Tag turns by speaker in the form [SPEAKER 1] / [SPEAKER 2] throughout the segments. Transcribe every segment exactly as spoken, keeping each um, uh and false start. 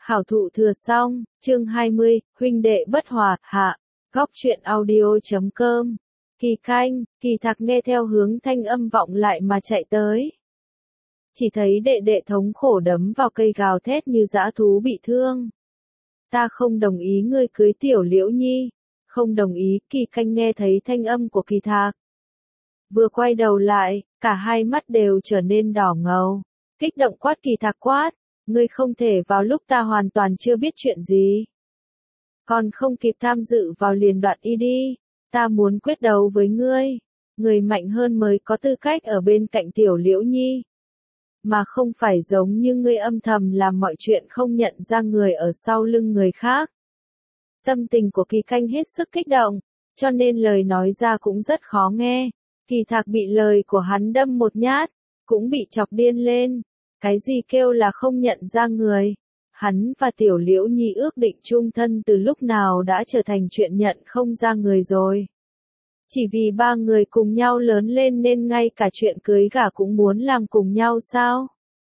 [SPEAKER 1] Khảo thụ thừa xong, chương hai mươi, huynh đệ bất hòa, hạ, góc truyện audio chấm com. Kỳ Canh, Kỳ Thạc nghe theo hướng thanh âm vọng lại mà chạy tới. Chỉ thấy đệ đệ thống khổ đấm vào cây gào thét như dã thú bị thương. Ta không đồng ý ngươi cưới tiểu Liễu Nhi. Không đồng ý, Kỳ Canh nghe thấy thanh âm của Kỳ Thạc. Vừa quay đầu lại, cả hai mắt đều trở nên đỏ ngầu. Kích động quát Kỳ Thạc quát. Ngươi không thể vào lúc ta hoàn toàn chưa biết chuyện gì. Còn không kịp tham dự vào liền đoạn y đi. Ta muốn quyết đấu với ngươi. Người mạnh hơn mới có tư cách ở bên cạnh tiểu Liễu Nhi. Mà không phải giống như ngươi âm thầm làm mọi chuyện không nhận ra người ở sau lưng người khác. Tâm tình của Kỳ Canh hết sức kích động, cho nên lời nói ra cũng rất khó nghe. Kỳ Thạc bị lời của hắn đâm một nhát, cũng bị chọc điên lên. Cái gì kêu là không nhận ra người? Hắn và tiểu Liễu Nhi ước định chung thân từ lúc nào đã trở thành chuyện nhận không ra người rồi. Chỉ vì ba người cùng nhau lớn lên nên ngay cả chuyện cưới gả cũng muốn làm cùng nhau sao?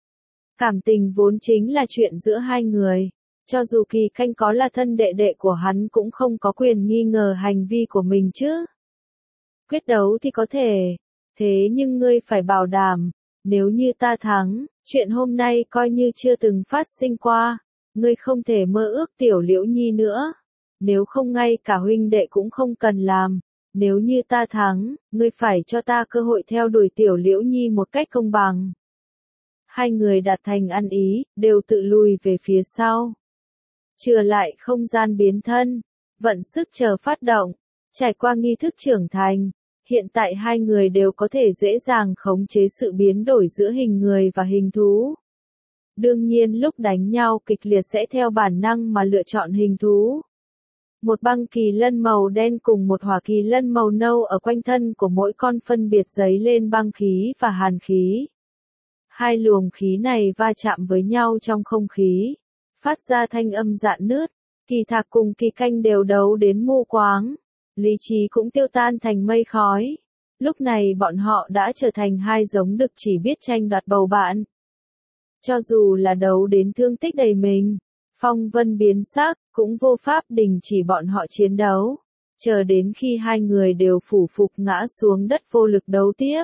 [SPEAKER 1] Cảm tình vốn chính là chuyện giữa hai người. Cho dù Kỳ Canh có là thân đệ đệ của hắn cũng không có quyền nghi ngờ hành vi của mình chứ. Quyết đấu thì có thể. Thế nhưng ngươi phải bảo đảm, nếu như ta thắng, chuyện hôm nay coi như chưa từng phát sinh qua. Ngươi không thể mơ ước tiểu Liễu Nhi nữa. Nếu không ngay cả huynh đệ cũng không cần làm. Nếu như ta thắng, ngươi phải cho ta cơ hội theo đuổi tiểu Liễu Nhi một cách công bằng. Hai người đạt thành ăn ý, đều tự lùi về phía sau. Chừa lại không gian biến thân, vận sức chờ phát động, trải qua nghi thức trưởng thành. Hiện tại hai người đều có thể dễ dàng khống chế sự biến đổi giữa hình người và hình thú. Đương nhiên lúc đánh nhau kịch liệt sẽ theo bản năng mà lựa chọn hình thú. Một băng kỳ lân màu đen cùng một hỏa kỳ lân màu nâu ở quanh thân của mỗi con phân biệt dấy lên băng khí và hàn khí. Hai luồng khí này va chạm với nhau trong không khí, phát ra thanh âm rạn nứt. Kỳ Thạc cùng Kỳ Canh đều đấu đến mù quáng, lý trí cũng tiêu tan thành mây khói. Lúc này bọn họ đã trở thành hai giống đực chỉ biết tranh đoạt bầu bạn. Cho dù là đấu đến thương tích đầy mình, phong vân biến sắc, cũng vô pháp đình chỉ bọn họ chiến đấu, chờ đến khi hai người đều phủ phục ngã xuống đất vô lực đấu tiếp.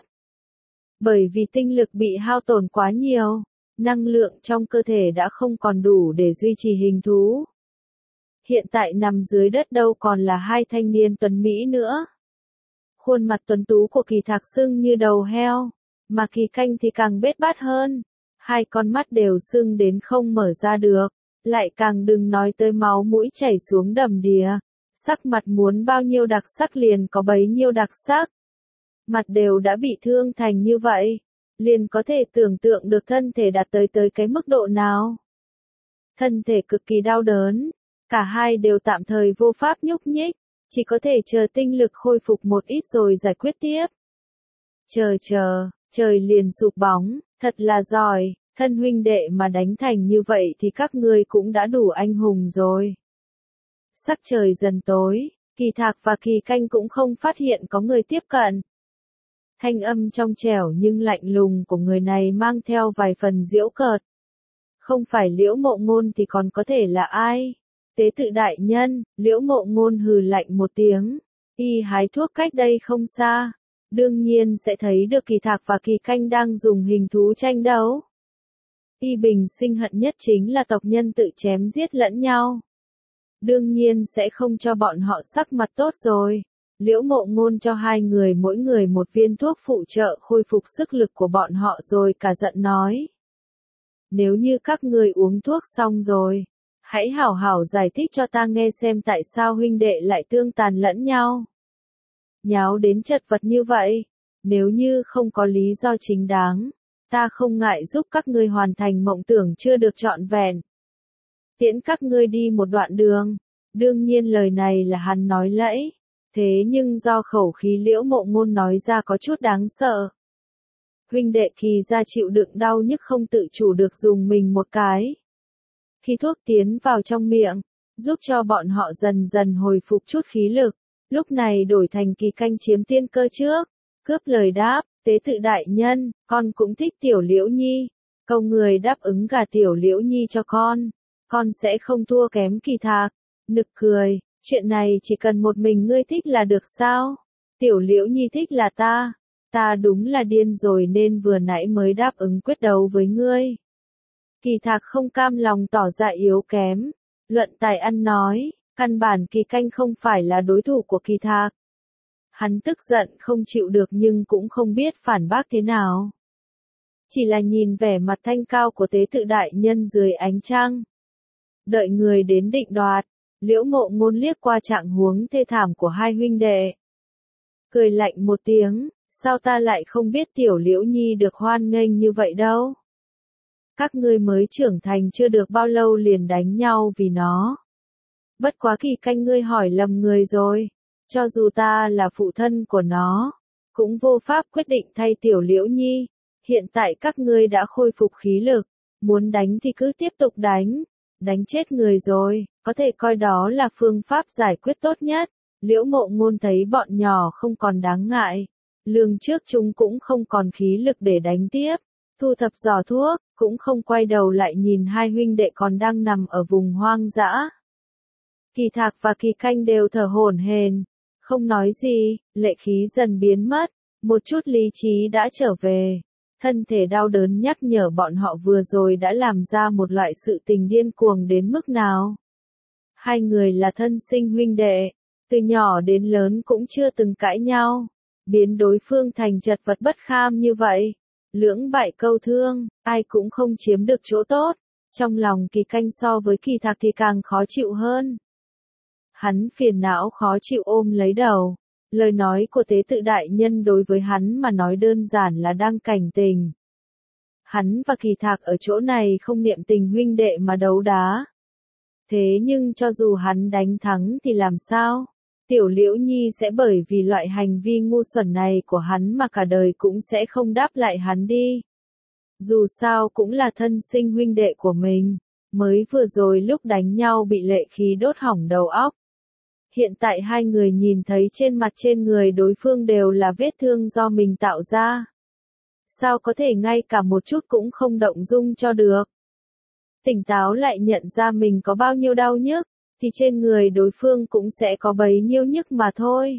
[SPEAKER 1] Bởi vì tinh lực bị hao tổn quá nhiều, năng lượng trong cơ thể đã không còn đủ để duy trì hình thú. Hiện tại nằm dưới đất đâu còn là hai thanh niên tuấn Mỹ nữa. Khuôn mặt tuấn tú của Kỳ Thạc sưng như đầu heo, mà Kỳ Canh thì càng bết bát hơn. Hai con mắt đều sưng đến không mở ra được, lại càng đừng nói tới máu mũi chảy xuống đầm đìa. Sắc mặt muốn bao nhiêu đặc sắc liền có bấy nhiêu đặc sắc. Mặt đều đã bị thương thành như vậy, liền có thể tưởng tượng được thân thể đạt tới tới cái mức độ nào. Thân thể cực kỳ đau đớn, cả hai đều tạm thời vô pháp nhúc nhích, chỉ có thể chờ tinh lực khôi phục một ít rồi giải quyết tiếp. Chờ chờ, trời liền sụp bóng, thật là giỏi, thân huynh đệ mà đánh thành như vậy thì các ngươi cũng đã đủ anh hùng rồi. Sắc trời dần tối, Kỳ Thạc và Kỳ Canh cũng không phát hiện có người tiếp cận. Thanh âm trong trẻo nhưng lạnh lùng của người này mang theo vài phần giễu cợt. Không phải Liễu Mộ Ngôn thì còn có thể là ai? Tế tự đại nhân, Liễu Mộ Ngôn hừ lạnh một tiếng. Y hái thuốc cách đây không xa. Đương nhiên sẽ thấy được Kỳ Thạc và Kỳ Canh đang dùng hình thú tranh đấu. Y bình sinh hận nhất chính là tộc nhân tự chém giết lẫn nhau. Đương nhiên sẽ không cho bọn họ sắc mặt tốt rồi. Liễu Mộ Ngôn cho hai người mỗi người một viên thuốc phụ trợ khôi phục sức lực của bọn họ rồi cả giận nói. Nếu như các người uống thuốc xong rồi, hãy hảo hảo giải thích cho ta nghe xem tại sao huynh đệ lại tương tàn lẫn nhau. Nháo đến chật vật như vậy, nếu như không có lý do chính đáng, ta không ngại giúp các ngươi hoàn thành mộng tưởng chưa được trọn vẹn. Tiễn các ngươi đi một đoạn đường, đương nhiên lời này là hắn nói lẫy. Thế nhưng do khẩu khí Liễu Mộ Ngôn nói ra có chút đáng sợ. Huynh đệ Kỳ ra chịu đựng đau nhức không tự chủ được dùng mình một cái. Khi thuốc tiến vào trong miệng, giúp cho bọn họ dần dần hồi phục chút khí lực, lúc này đổi thành Kỳ Canh chiếm tiên cơ trước, cướp lời đáp, tế tự đại nhân, con cũng thích tiểu Liễu Nhi, cầu người đáp ứng gả tiểu Liễu Nhi cho con. con sẽ không thua kém Kỳ Thạc. Nực cười, chuyện này chỉ cần một mình ngươi thích là được sao? Tiểu Liễu Nhi thích là ta, ta đúng là điên rồi nên vừa nãy mới đáp ứng quyết đấu với ngươi. Kỳ Thạc không cam lòng tỏ ra yếu kém, luận tài ăn nói, căn bản Kỳ Canh không phải là đối thủ của Kỳ Thạc. Hắn tức giận không chịu được nhưng cũng không biết phản bác thế nào. Chỉ là nhìn vẻ mặt thanh cao của tế tự đại nhân dưới ánh trăng. Đợi người đến định đoạt, Liễu Mộ Ngôn liếc qua trạng huống thê thảm của hai huynh đệ. Cười lạnh một tiếng, sao ta lại không biết tiểu Liễu Nhi được hoan nghênh như vậy đâu. Các ngươi mới trưởng thành chưa được bao lâu liền đánh nhau vì nó. Bất quá Kỳ Canh ngươi hỏi lầm người rồi, cho dù ta là phụ thân của nó, cũng vô pháp quyết định thay tiểu Liễu Nhi. Hiện tại các ngươi đã khôi phục khí lực, muốn đánh thì cứ tiếp tục đánh, đánh chết người rồi, có thể coi đó là phương pháp giải quyết tốt nhất. Liễu Mộ Ngôn thấy bọn nhỏ không còn đáng ngại, lường trước chúng cũng không còn khí lực để đánh tiếp, thu thập giỏ thuốc, cũng không quay đầu lại nhìn hai huynh đệ còn đang nằm ở vùng hoang dã. Kỳ Thạc và Kỳ Canh đều thở hổn hển, không nói gì, lệ khí dần biến mất, một chút lý trí đã trở về. Thân thể đau đớn nhắc nhở bọn họ vừa rồi đã làm ra một loại sự tình điên cuồng đến mức nào. Hai người là thân sinh huynh đệ, từ nhỏ đến lớn cũng chưa từng cãi nhau, biến đối phương thành chật vật bất kham như vậy. Lưỡng bại câu thương, ai cũng không chiếm được chỗ tốt, trong lòng Kỳ Canh so với Kỳ Thạc thì càng khó chịu hơn. Hắn phiền não khó chịu ôm lấy đầu. Lời nói của tế tự đại nhân đối với hắn mà nói đơn giản là đang cảnh tình. Hắn và Kỳ Thạc ở chỗ này không niệm tình huynh đệ mà đấu đá. Thế nhưng cho dù hắn đánh thắng thì làm sao? Tiểu Liễu Nhi sẽ bởi vì loại hành vi ngu xuẩn này của hắn mà cả đời cũng sẽ không đáp lại hắn đi. Dù sao cũng là thân sinh huynh đệ của mình, mới vừa rồi lúc đánh nhau bị lệ khí đốt hỏng đầu óc. Hiện tại hai người nhìn thấy trên mặt trên người đối phương đều là vết thương do mình tạo ra. Sao có thể ngay cả một chút cũng không động dung cho được? Tỉnh táo lại nhận ra mình có bao nhiêu đau nhức, thì trên người đối phương cũng sẽ có bấy nhiêu nhức mà thôi.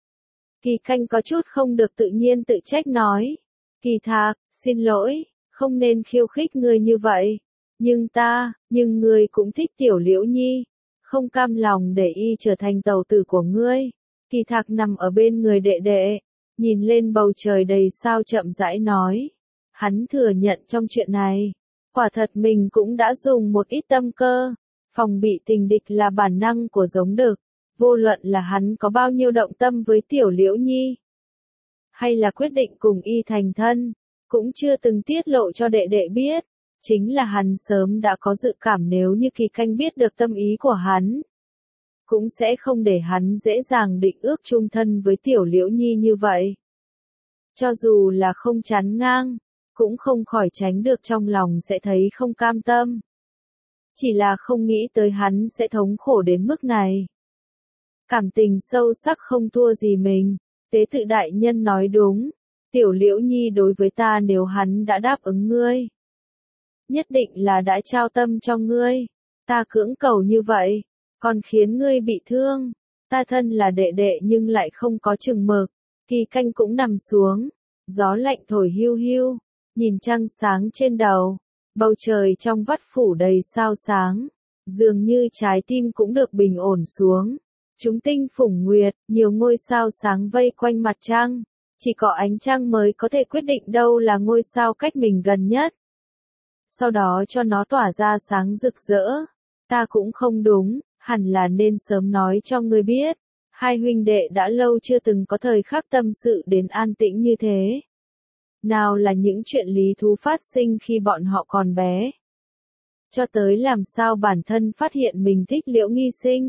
[SPEAKER 1] Kỳ Canh có chút không được tự nhiên tự trách nói. Kỳ Thạc, xin lỗi, không nên khiêu khích người như vậy. Nhưng ta, nhưng người cũng thích tiểu Liễu Nhi. Không cam lòng để y trở thành tàu tử của ngươi. Kỳ Thạc nằm ở bên người đệ đệ, nhìn lên bầu trời đầy sao chậm rãi nói. Hắn thừa nhận trong chuyện này, quả thật mình cũng đã dùng một ít tâm cơ, phòng bị tình địch là bản năng của giống đực, vô luận là hắn có bao nhiêu động tâm với tiểu Liễu Nhi, hay là quyết định cùng y thành thân, cũng chưa từng tiết lộ cho đệ đệ biết. Chính là hắn sớm đã có dự cảm nếu như Kỳ Canh biết được tâm ý của hắn, cũng sẽ không để hắn dễ dàng định ước chung thân với tiểu Liễu Nhi như vậy. Cho dù là không chán ngang, cũng không khỏi tránh được trong lòng sẽ thấy không cam tâm. Chỉ là không nghĩ tới hắn sẽ thống khổ đến mức này. Cảm tình sâu sắc không thua gì mình, tế tự đại nhân nói đúng, tiểu Liễu Nhi đối với ta nếu hắn đã đáp ứng ngươi, nhất định là đã trao tâm cho ngươi. Ta cưỡng cầu như vậy, còn khiến ngươi bị thương. Ta thân là đệ đệ nhưng lại không có chừng mực. Kỳ Canh cũng nằm xuống, gió lạnh thổi hiu hiu, nhìn trăng sáng trên đầu, bầu trời trong vắt phủ đầy sao sáng, dường như trái tim cũng được bình ổn xuống. Chúng tinh phủng nguyệt, nhiều ngôi sao sáng vây quanh mặt trăng, chỉ có ánh trăng mới có thể quyết định đâu là ngôi sao cách mình gần nhất. Sau đó cho nó tỏa ra sáng rực rỡ. Ta cũng không đúng, hẳn là nên sớm nói cho ngươi biết. Hai huynh đệ đã lâu chưa từng có thời khắc tâm sự đến an tĩnh như thế. Nào là những chuyện lý thú phát sinh khi bọn họ còn bé, cho tới làm sao bản thân phát hiện mình thích Liễu Nghi Sinh.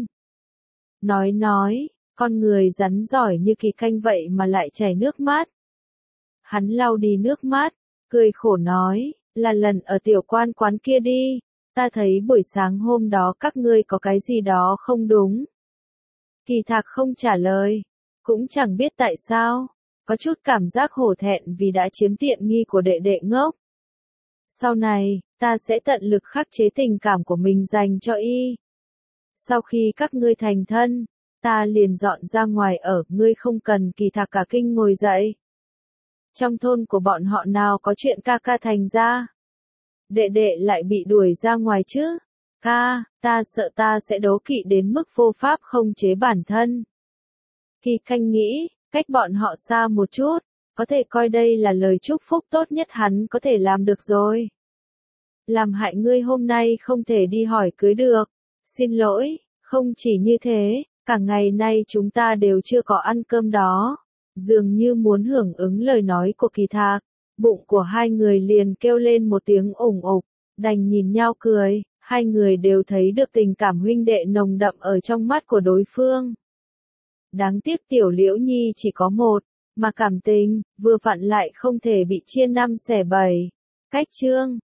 [SPEAKER 1] Nói nói, con người rắn giỏi như Kỳ Canh vậy mà lại chảy nước mắt. Hắn lau đi nước mắt, cười khổ nói, là lần ở tiểu quan quán kia đi, ta thấy buổi sáng hôm đó các ngươi có cái gì đó không đúng. Kỳ Thạc không trả lời, cũng chẳng biết tại sao, có chút cảm giác hổ thẹn vì đã chiếm tiện nghi của đệ đệ ngốc. Sau này, ta sẽ tận lực khắc chế tình cảm của mình dành cho y. Sau khi các ngươi thành thân, ta liền dọn ra ngoài ở, ngươi không cần kỳ thạc cả kinh ngồi dậy. Trong thôn của bọn họ nào có chuyện ca ca thành ra. Đệ đệ lại bị đuổi ra ngoài chứ. Ca, ta sợ ta sẽ đố kỵ đến mức vô pháp không chế bản thân. Kỳ Khanh nghĩ, cách bọn họ xa một chút, có thể coi đây là lời chúc phúc tốt nhất hắn có thể làm được rồi. Làm hại ngươi hôm nay không thể đi hỏi cưới được. Xin lỗi, không chỉ như thế, cả ngày nay chúng ta đều chưa có ăn cơm đó. Dường như muốn hưởng ứng lời nói của Kỳ Thạc, bụng của hai người liền kêu lên một tiếng ủng ục, đành nhìn nhau cười, hai người đều thấy được tình cảm huynh đệ nồng đậm ở trong mắt của đối phương. Đáng tiếc Tiểu Liễu Nhi chỉ có một, mà cảm tình, vừa vặn lại không thể bị chia năm xẻ bảy. Cách chương